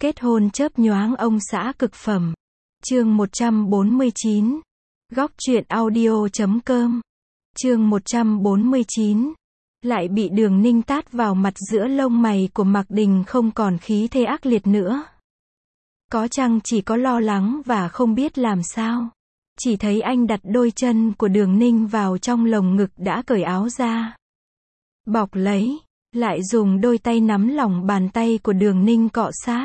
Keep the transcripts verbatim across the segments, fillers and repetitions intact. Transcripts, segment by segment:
Kết hôn chớp nhoáng ông xã cực phẩm. Chương một trăm bốn mươi chín. Góc truyện audio chấm com. Chương một trăm bốn mươi chín. Lại bị Đường Ninh tát vào mặt, giữa lông mày của Mạc Đình không còn khí thế ác liệt nữa. Có chăng chỉ có lo lắng và không biết làm sao. Chỉ thấy anh đặt đôi chân của Đường Ninh vào trong lồng ngực đã cởi áo ra. Bọc lấy, lại dùng đôi tay nắm lòng bàn tay của Đường Ninh cọ sát.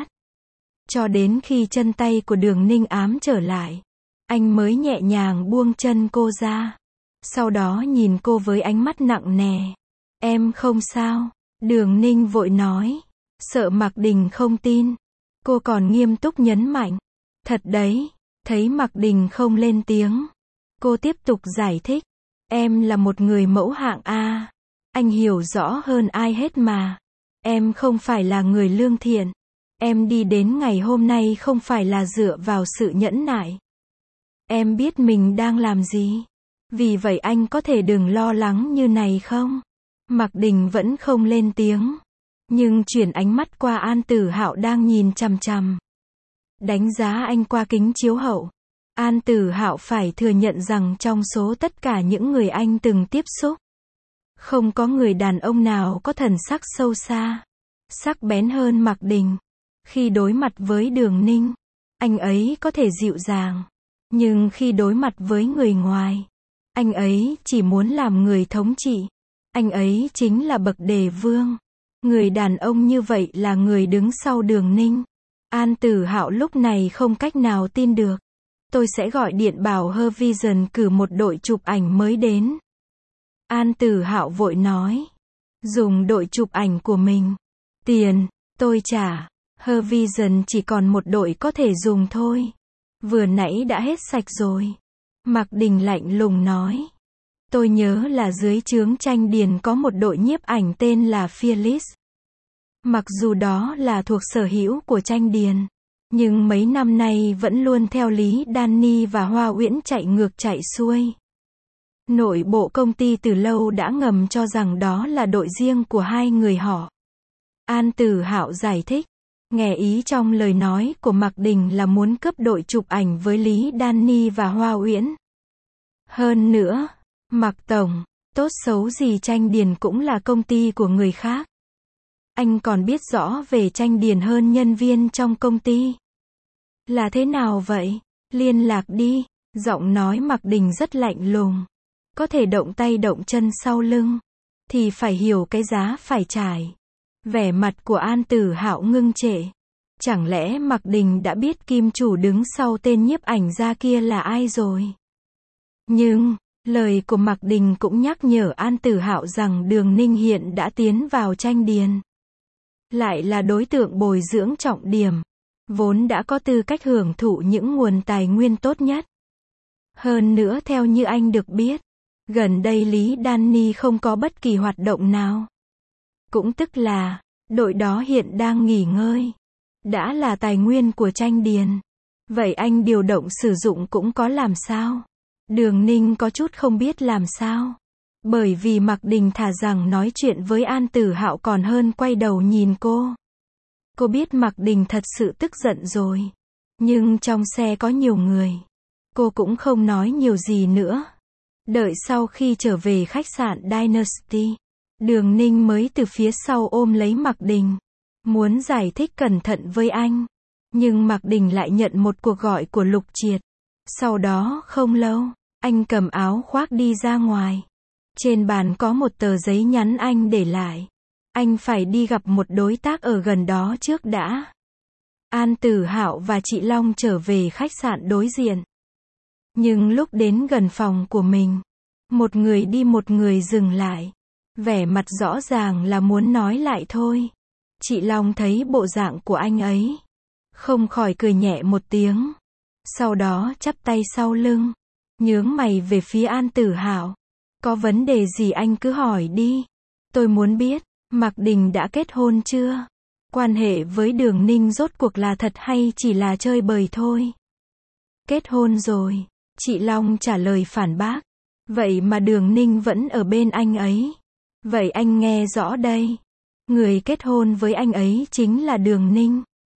Cho đến khi chân tay của Đường Ninh ám trở lại, anh mới nhẹ nhàng buông chân cô ra. Sau đó nhìn cô với ánh mắt nặng nề. Em không sao. Đường Ninh vội nói. Sợ Mạc Đình không tin, cô còn nghiêm túc nhấn mạnh. Thật đấy. Thấy Mạc Đình không lên tiếng, cô tiếp tục giải thích. Em là một người mẫu hạng A. Anh hiểu rõ hơn ai hết mà. Em không phải là người lương thiện. Em đi đến ngày hôm nay không phải là dựa vào sự nhẫn nại. Em biết mình đang làm gì. Vì vậy anh có thể đừng lo lắng như này không? Mạc Đình vẫn không lên tiếng, nhưng chuyển ánh mắt qua An Tử Hạo đang nhìn chằm chằm. Đánh giá anh qua kính chiếu hậu. An Tử Hạo phải thừa nhận rằng trong số tất cả những người anh từng tiếp xúc, không có người đàn ông nào có thần sắc sâu xa, sắc bén hơn Mạc Đình. Khi đối mặt với Đường Ninh, anh ấy có thể dịu dàng, nhưng khi đối mặt với người ngoài, anh ấy chỉ muốn làm người thống trị. Anh ấy chính là bậc đề vương. Người đàn ông như vậy là người đứng sau Đường Ninh. An Tử Hạo lúc này không cách nào tin được. Tôi sẽ gọi điện bảo Her Vision cử một đội chụp ảnh mới đến. An Tử Hạo vội nói. Dùng đội chụp ảnh của mình. Tiền, tôi trả. Her Vision chỉ còn một đội có thể dùng thôi. Vừa nãy đã hết sạch rồi. Mạc Đình lạnh lùng nói. Tôi nhớ là dưới trướng Tranh Điền có một đội nhiếp ảnh tên là Fearless. Mặc dù đó là thuộc sở hữu của Tranh Điền, nhưng mấy năm nay vẫn luôn theo Lý Danny và Hoa Uyển chạy ngược chạy xuôi. Nội bộ công ty từ lâu đã ngầm cho rằng đó là đội riêng của hai người họ. An Tử Hạo giải thích. Nghe ý trong lời nói của Mạc Đình là muốn cướp đội chụp ảnh với Lý Danny và Hoa Uyển. Hơn nữa, Mạc Tổng, tốt xấu gì Tranh Điền cũng là công ty của người khác. Anh còn biết rõ về Tranh Điền hơn nhân viên trong công ty. Là thế nào vậy? Liên lạc đi. Giọng nói Mạc Đình rất lạnh lùng. Có thể động tay động chân sau lưng, thì phải hiểu cái giá phải trải. Vẻ mặt của An Tử Hạo ngưng trệ. Chẳng lẽ Mạc Đình đã biết kim chủ đứng sau tên nhiếp ảnh gia kia là ai rồi? Nhưng, lời của Mạc Đình cũng nhắc nhở An Tử Hạo rằng Đường Ninh hiện đã tiến vào Tranh Điền. Lại là đối tượng bồi dưỡng trọng điểm, vốn đã có tư cách hưởng thụ những nguồn tài nguyên tốt nhất. Hơn nữa theo như anh được biết, gần đây Lý Danny không có bất kỳ hoạt động nào. Cũng tức là, đội đó hiện đang nghỉ ngơi. Đã là tài nguyên của Tranh Điền. Vậy anh điều động sử dụng cũng có làm sao? Đường Ninh có chút không biết làm sao. Bởi vì Mạc Đình thà rằng nói chuyện với An Tử Hạo còn hơn quay đầu nhìn cô. Cô biết Mạc Đình thật sự tức giận rồi. Nhưng trong xe có nhiều người. Cô cũng không nói nhiều gì nữa. Đợi sau khi trở về khách sạn Dynasty, Đường Ninh mới từ phía sau ôm lấy Mạc Đình. Muốn giải thích cẩn thận với anh. Nhưng Mạc Đình lại nhận một cuộc gọi của Lục Triệt. Sau đó không lâu, anh cầm áo khoác đi ra ngoài. Trên bàn có một tờ giấy nhắn anh để lại. Anh phải đi gặp một đối tác ở gần đó trước đã. An Tử Hạo và chị Long trở về khách sạn đối diện. Nhưng lúc đến gần phòng của mình, một người đi một người dừng lại. Vẻ mặt rõ ràng là muốn nói lại thôi. Chị Long thấy bộ dạng của anh ấy, không khỏi cười nhẹ một tiếng. Sau đó chắp tay sau lưng, nhướng mày về phía An Tử Hạo. Có vấn đề gì anh cứ hỏi đi. Tôi muốn biết, Mạc Đình đã kết hôn chưa? Quan hệ với Đường Ninh rốt cuộc là thật hay chỉ là chơi bời thôi? Kết hôn rồi, chị Long trả lời phản bác. Vậy mà Đường Ninh vẫn ở bên anh ấy. Vậy anh nghe rõ đây. Người kết hôn với anh ấy chính là Đường Ninh.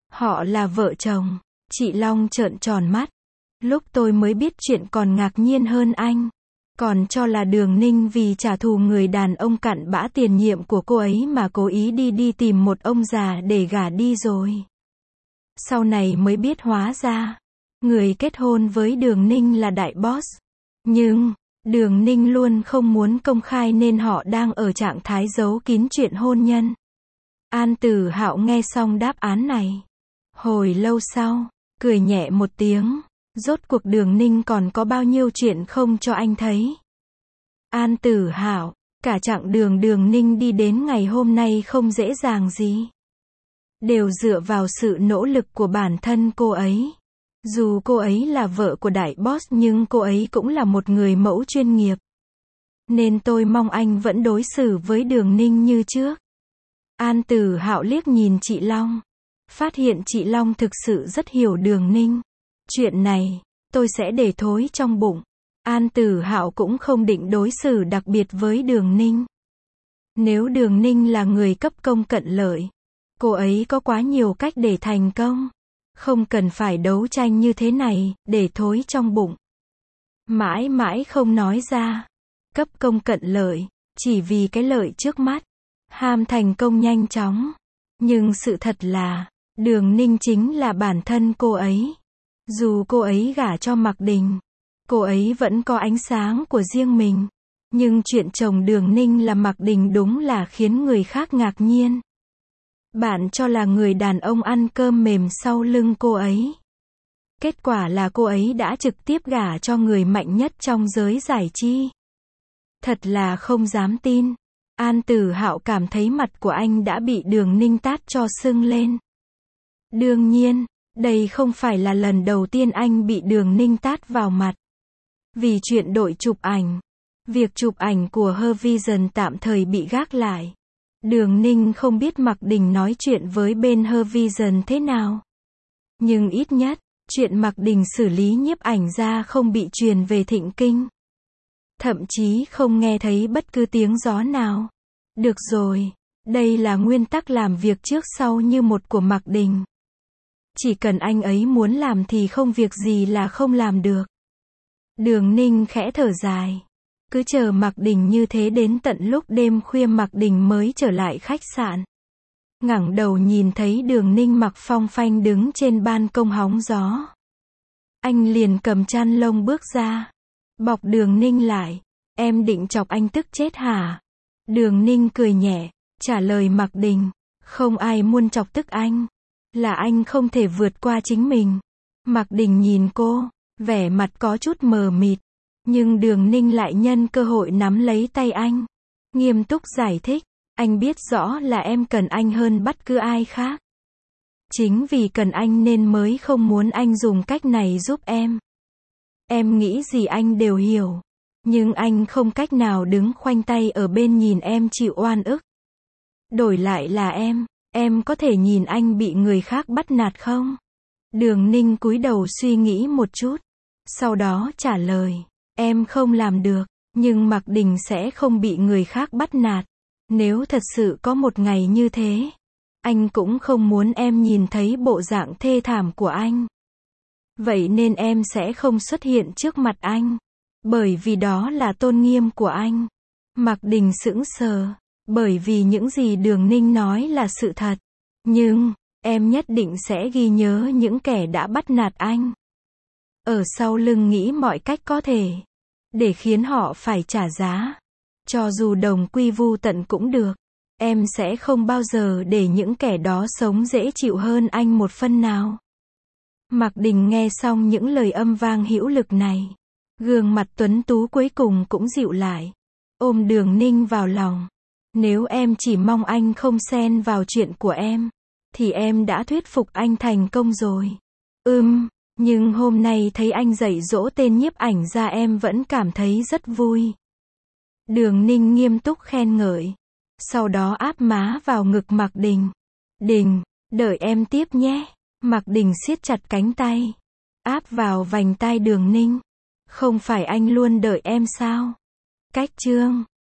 Họ là vợ chồng. Chị Long trợn tròn mắt. Lúc tôi mới biết chuyện còn ngạc nhiên hơn anh. Còn cho là Đường Ninh vì trả thù người đàn ông cặn bã tiền nhiệm của cô ấy mà cố ý đi đi tìm một ông già để gả đi rồi. Sau này mới biết hóa ra, người kết hôn với Đường Ninh là đại boss. Nhưng, Đường Ninh luôn không muốn công khai nên họ đang ở trạng thái giấu kín chuyện hôn nhân. An Tử Hạo nghe xong đáp án này. Hồi lâu sau, cười nhẹ một tiếng. Rốt cuộc Đường Ninh còn có bao nhiêu chuyện không cho anh thấy. An Tử Hạo, cả chặng đường Đường Ninh đi đến ngày hôm nay không dễ dàng gì. Đều dựa vào sự nỗ lực của bản thân cô ấy. Dù cô ấy là vợ của đại boss nhưng cô ấy cũng là một người mẫu chuyên nghiệp. Nên tôi mong anh vẫn đối xử với Đường Ninh như trước. An Tử Hạo liếc nhìn chị Long. Phát hiện chị Long thực sự rất hiểu Đường Ninh. Chuyện này, tôi sẽ để thối trong bụng. An Tử Hạo cũng không định đối xử đặc biệt với Đường Ninh. Nếu Đường Ninh là người cấp công cận lợi, cô ấy có quá nhiều cách để thành công. Không cần phải đấu tranh như thế này, để thối trong bụng. Mãi mãi không nói ra. Cấp công cận lợi, chỉ vì cái lợi trước mắt. Ham thành công nhanh chóng. Nhưng sự thật là, Đường Ninh chính là bản thân cô ấy. Dù cô ấy gả cho Mạc Đình, cô ấy vẫn có ánh sáng của riêng mình. Nhưng chuyện chồng Đường Ninh là Mạc Đình đúng là khiến người khác ngạc nhiên. Bạn cho là người đàn ông ăn cơm mềm sau lưng cô ấy. Kết quả là cô ấy đã trực tiếp gả cho người mạnh nhất trong giới giải trí. Thật là không dám tin. An Tử Hạo cảm thấy mặt của anh đã bị Đường Ninh tát cho sưng lên. Đương nhiên, đây không phải là lần đầu tiên anh bị Đường Ninh tát vào mặt. Vì chuyện đội chụp ảnh, việc chụp ảnh của Her Vision tạm thời bị gác lại. Đường Ninh không biết Mạc Đình nói chuyện với bên Her Vision thế nào. Nhưng ít nhất, chuyện Mạc Đình xử lý nhiếp ảnh ra không bị truyền về Thịnh Kinh. Thậm chí không nghe thấy bất cứ tiếng gió nào. Được rồi, đây là nguyên tắc làm việc trước sau như một của Mạc Đình. Chỉ cần anh ấy muốn làm thì không việc gì là không làm được. Đường Ninh khẽ thở dài. Cứ chờ Mạc Đình như thế đến tận lúc đêm khuya Mạc Đình mới trở lại khách sạn. Ngẩng đầu nhìn thấy Đường Ninh mặc phong phanh đứng trên ban công hóng gió. Anh liền cầm chăn lông bước ra. Bọc Đường Ninh lại. Em định chọc anh tức chết hả? Đường Ninh cười nhẹ, trả lời Mạc Đình. Không ai muốn chọc tức anh. Là anh không thể vượt qua chính mình. Mạc Đình nhìn cô, vẻ mặt có chút mờ mịt. Nhưng Đường Ninh lại nhân cơ hội nắm lấy tay anh. Nghiêm túc giải thích. Anh biết rõ là em cần anh hơn bất cứ ai khác. Chính vì cần anh nên mới không muốn anh dùng cách này giúp em. Em nghĩ gì anh đều hiểu. Nhưng anh không cách nào đứng khoanh tay ở bên nhìn em chịu oan ức. Đổi lại là em, em có thể nhìn anh bị người khác bắt nạt không? Đường Ninh cúi đầu suy nghĩ một chút. Sau đó trả lời, em không làm được, nhưng Mạc Đình sẽ không bị người khác bắt nạt. Nếu thật sự có một ngày như thế, anh cũng không muốn em nhìn thấy bộ dạng thê thảm của anh. Vậy nên em sẽ không xuất hiện trước mặt anh. Bởi vì đó là tôn nghiêm của anh. Mạc Đình sững sờ. Bởi vì những gì Đường Ninh nói là sự thật. Nhưng, em nhất định sẽ ghi nhớ những kẻ đã bắt nạt anh. Ở sau lưng nghĩ mọi cách có thể. Để khiến họ phải trả giá. Cho dù đồng quy vu tận cũng được. Em sẽ không bao giờ để những kẻ đó sống dễ chịu hơn anh một phân nào. Mạc Đình nghe xong những lời âm vang hữu lực này. Gương mặt tuấn tú cuối cùng cũng dịu lại. Ôm Đường Ninh vào lòng. Nếu em chỉ mong anh không xen vào chuyện của em, thì em đã thuyết phục anh thành công rồi. Ừm, nhưng hôm nay thấy anh dạy dỗ tên nhiếp ảnh ra em vẫn cảm thấy rất vui. Đường Ninh nghiêm túc khen ngợi. Sau đó áp má vào ngực Mạc Đình. Đình, đợi em tiếp nhé. Mạc Đình siết chặt cánh tay. Áp vào vành tai Đường Ninh. Không phải anh luôn đợi em sao? Cách chương